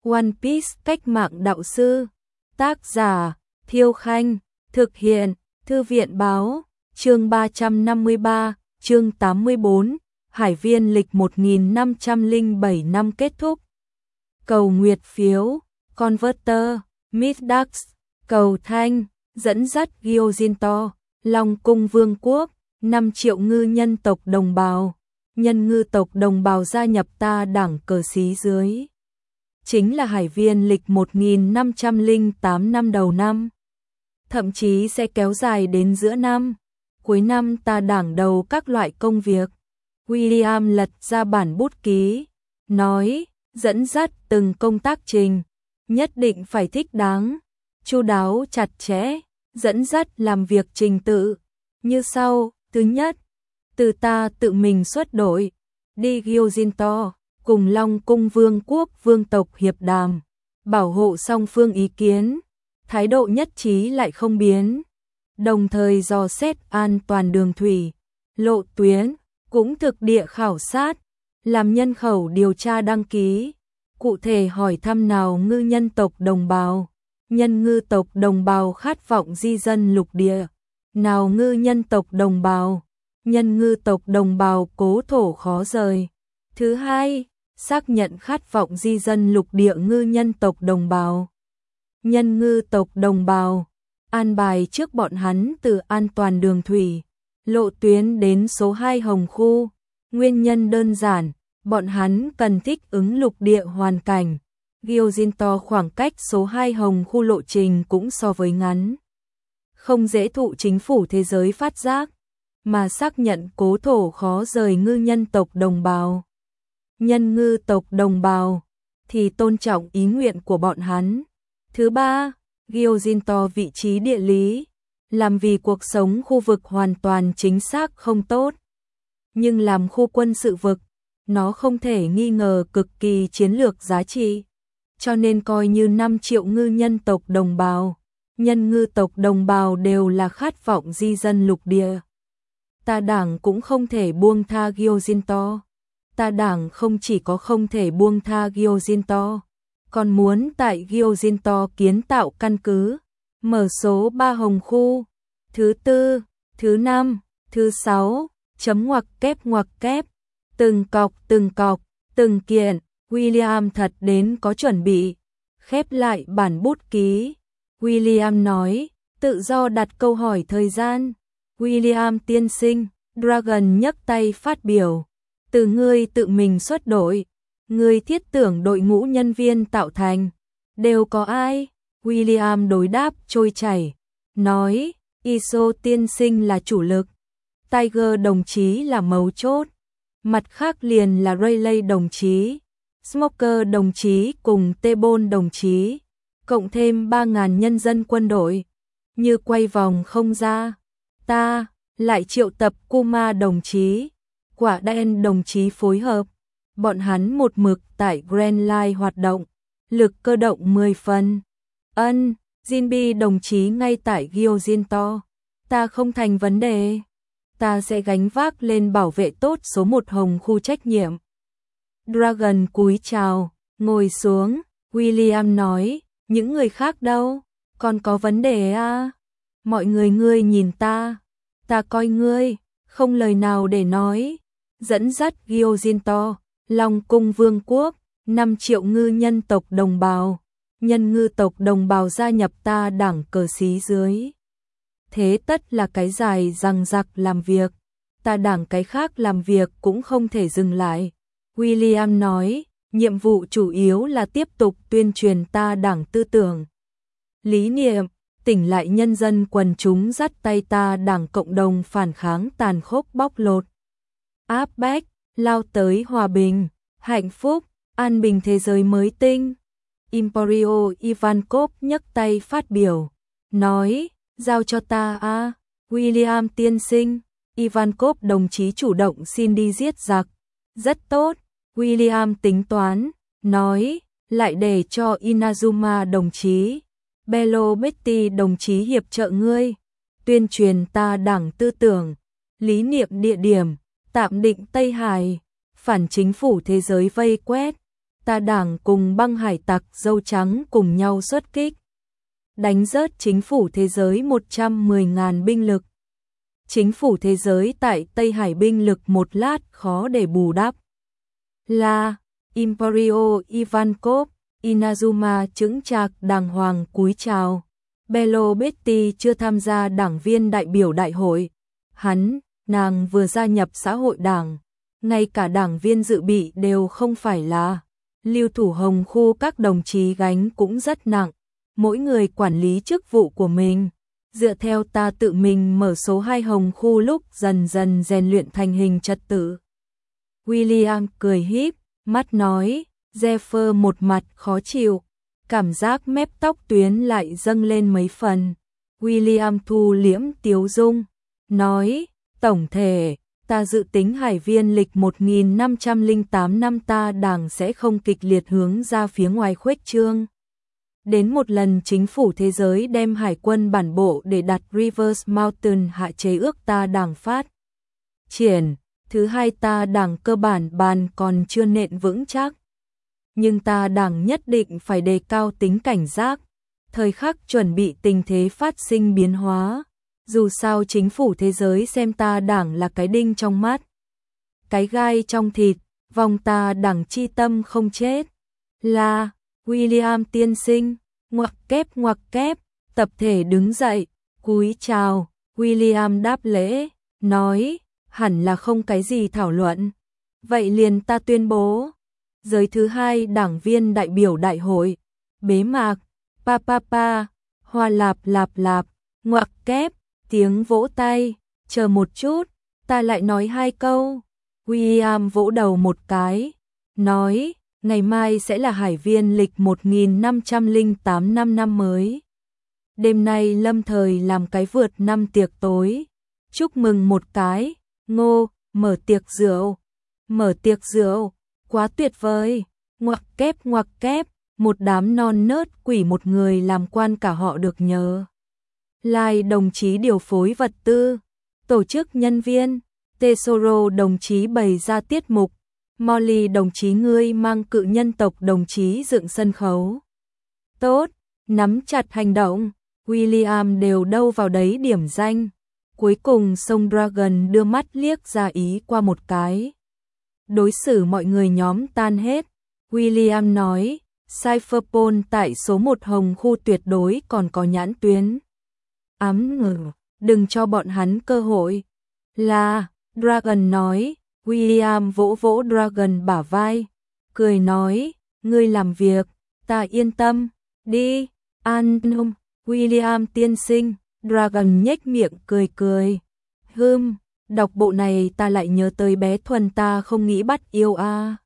One Piece cách mạng đạo sư. Tác giả Thiêu Khanh. Thực hiện Thư viện Báo. Chương 353, chương 84. Hải viên lịch 1507 năm kết thúc. Cầu nguyệt phiếu, Converter, Midax, cầu thanh, dẫn dắt Gyojin-to, Long cung vương quốc, 5 triệu ngư nhân tộc đồng bào. Nhân ngư tộc đồng bào gia nhập ta đảng cờ xí dưới. Chính là hải viên lịch 1508 năm đầu năm. Thậm chí sẽ kéo dài đến giữa năm. Cuối năm ta đảng đầu các loại công việc. William lật ra bản bút ký, nói, dẫn dắt từng công tác trình, nhất định phải thích đáng, chu đáo chặt chẽ, dẫn dắt làm việc trình tự, như sau. Thứ nhất, từ ta tự mình xuất đội, đi Gyojin-to, cùng Long cung vương quốc vương tộc hiệp đàm, bảo hộ song phương ý kiến, thái độ nhất trí lại không biến, đồng thời dò xét an toàn đường thủy, lộ tuyến, cũng thực địa khảo sát, làm nhân khẩu điều tra đăng ký, cụ thể hỏi thăm nào ngư nhân tộc đồng bào, nhân ngư tộc đồng bào khát vọng di dân lục địa, nào ngư nhân tộc đồng bào, nhân ngư tộc đồng bào cố thổ khó rời. Thứ hai, xác nhận khát vọng di dân lục địa ngư nhân tộc đồng bào. Nhân ngư tộc đồng bào, an bài trước bọn hắn từ an toàn đường thủy, lộ tuyến đến số 2 Hồng Khu. Nguyên nhân đơn giản, bọn hắn cần thích ứng lục địa hoàn cảnh. Gyojin-to khoảng cách số 2 Hồng Khu lộ trình cũng so với ngắn. Không dễ thụ chính phủ thế giới phát giác, mà xác nhận cố thổ khó rời ngư nhân tộc đồng bào. Nhân ngư tộc đồng bào thì tôn trọng ý nguyện của bọn hắn. Thứ ba, Gyojin-to vị trí địa lý, làm vì cuộc sống khu vực hoàn toàn chính xác không tốt. Nhưng làm khu quân sự vực, nó không thể nghi ngờ cực kỳ chiến lược giá trị. Cho nên coi như 5 triệu ngư nhân tộc đồng bào, nhân ngư tộc đồng bào đều là khát vọng di dân lục địa. Ta đảng cũng không thể buông tha Gyojin-to. Ta đảng không chỉ có không thể buông tha Gyojin-to, còn muốn tại Gyojin-to kiến tạo căn cứ, mở số 3 Hồng Khu, thứ 4, thứ 5, thứ 6, chấm ngoặc kép, từng cọc, từng kiện. William thật đến có chuẩn bị, khép lại bản bút ký. William nói, tự do đặt câu hỏi thời gian. William tiên sinh, Dragon nhấc tay phát biểu. Từ ngươi tự mình xuất đội, ngươi thiết tưởng đội ngũ nhân viên tạo thành, đều có ai? William đối đáp trôi chảy, nói, Iso tiên sinh là chủ lực, Tiger đồng chí là mấu chốt, mặt khác liền là Rayleigh đồng chí, Smoker đồng chí cùng T-Bone đồng chí, cộng thêm 3.000 nhân dân quân đội. Như quay vòng không ra, ta lại triệu tập Kuma đồng chí, Quả Đen đồng chí phối hợp, bọn hắn một mực tại Grand Line hoạt động, lực cơ động 10 phần. Jinbi đồng chí ngay tại Gyojin-to, ta không thành vấn đề, ta sẽ gánh vác lên bảo vệ tốt số 1 Hồng Khu trách nhiệm. Dragon cúi chào, ngồi xuống. William nói, những người khác đâu, còn có vấn đề à? Mọi người ngươi nhìn ta coi ngươi, không lời nào để nói. Dẫn dắt Gyojin-to, Long cung vương quốc, 5 triệu ngư nhân tộc đồng bào, nhân ngư tộc đồng bào gia nhập ta đảng cờ xí dưới. Thế tất là cái dài răng rặc làm việc, ta đảng cái khác làm việc cũng không thể dừng lại. William nói, nhiệm vụ chủ yếu là tiếp tục tuyên truyền ta đảng tư tưởng, lý niệm, tỉnh lại nhân dân quần chúng dắt tay ta đảng cộng đồng phản kháng tàn khốc bóc lột, áp bách, lao tới hòa bình, hạnh phúc, an bình thế giới mới tinh. Emporio Ivankov nhấc tay phát biểu, nói, giao cho ta à? William tiên sinh, Ivankov đồng chí chủ động xin đi giết giặc. Rất tốt, William tính toán, nói, lại để cho Inazuma đồng chí, Bello Betty đồng chí hiệp trợ ngươi, tuyên truyền ta đảng tư tưởng, lý niệm địa điểm, tạm định Tây Hải, phản chính phủ thế giới vây quét, ta Đảng cùng băng hải tặc dâu trắng cùng nhau xuất kích, đánh rớt chính phủ thế giới 110.000 binh lực. Chính phủ thế giới tại Tây Hải binh lực một lát khó để bù đắp. La Imperio Ivankov, Inazuma chững chạc đàng hoàng cúi chào. Belo Betty chưa tham gia đảng viên đại biểu đại hội. Nàng vừa gia nhập xã hội đảng. Ngay cả đảng viên dự bị đều không phải là. Lưu thủ hồng khu các đồng chí gánh cũng rất nặng. Mỗi người quản lý chức vụ của mình. Dựa theo ta tự mình mở số 2 hồng khu lúc dần dần rèn luyện thành hình trật tự. William cười híp, mắt nói, Jeffer một mặt khó chịu, cảm giác mép tóc tuyến lại dâng lên mấy phần. William thu liễm tiếu dung, nói, tổng thể, ta dự tính hải viên lịch 1508 năm ta Đảng sẽ không kịch liệt hướng ra phía ngoài khuếch trương. Đến một lần chính phủ thế giới đem hải quân bản bộ để đặt Rivers Mountain hạ chế ước ta Đảng phát triển. Thứ hai ta Đảng cơ bản bàn còn chưa nện vững chắc. Nhưng ta Đảng nhất định phải đề cao tính cảnh giác, thời khắc chuẩn bị tình thế phát sinh biến hóa. Dù sao chính phủ thế giới xem ta Đảng là cái đinh trong mắt, cái gai trong thịt, vòng ta Đảng chi tâm không chết. Là, William tiên sinh, ngoặc kép, tập thể đứng dậy, cúi chào, William đáp lễ, nói, hẳn là không cái gì thảo luận. Vậy liền ta tuyên bố, giới thứ hai đảng viên đại biểu đại hội, bế mạc, pa, hoa lạp, ngoặc kép, tiếng vỗ tay, chờ một chút, ta lại nói 2 câu. William vỗ đầu một cái, nói, ngày mai sẽ là hải viên lịch 1508 năm mới. Đêm nay lâm thời làm cái vượt năm tiệc tối, chúc mừng một cái, Ngô, mở tiệc rượu, quá tuyệt vời, ngoặc kép, một đám non nớt quỷ một người làm quan cả họ được nhớ. Lai đồng chí điều phối vật tư, tổ chức nhân viên, Tesoro đồng chí bày ra tiết mục, Molly đồng chí ngươi mang cự nhân tộc đồng chí dựng sân khấu. Tốt, nắm chặt hành động, William đều đâu vào đấy điểm danh. Cuối cùng sông Dragon đưa mắt liếc ra ý qua một cái. Đối xử mọi người nhóm tan hết. William nói, Cypherpol tại số 1 hồng khu tuyệt đối còn có nhãn tuyến. Ám ngừ, đừng cho bọn hắn cơ hội. Là, Dragon nói, William vỗ Dragon bả vai, cười nói, ngươi làm việc, ta yên tâm, đi, an tâm, William tiên sinh. Dragon nhếch miệng cười. Đọc bộ này ta lại nhớ tới bé Thuần ta không nghĩ bắt yêu a.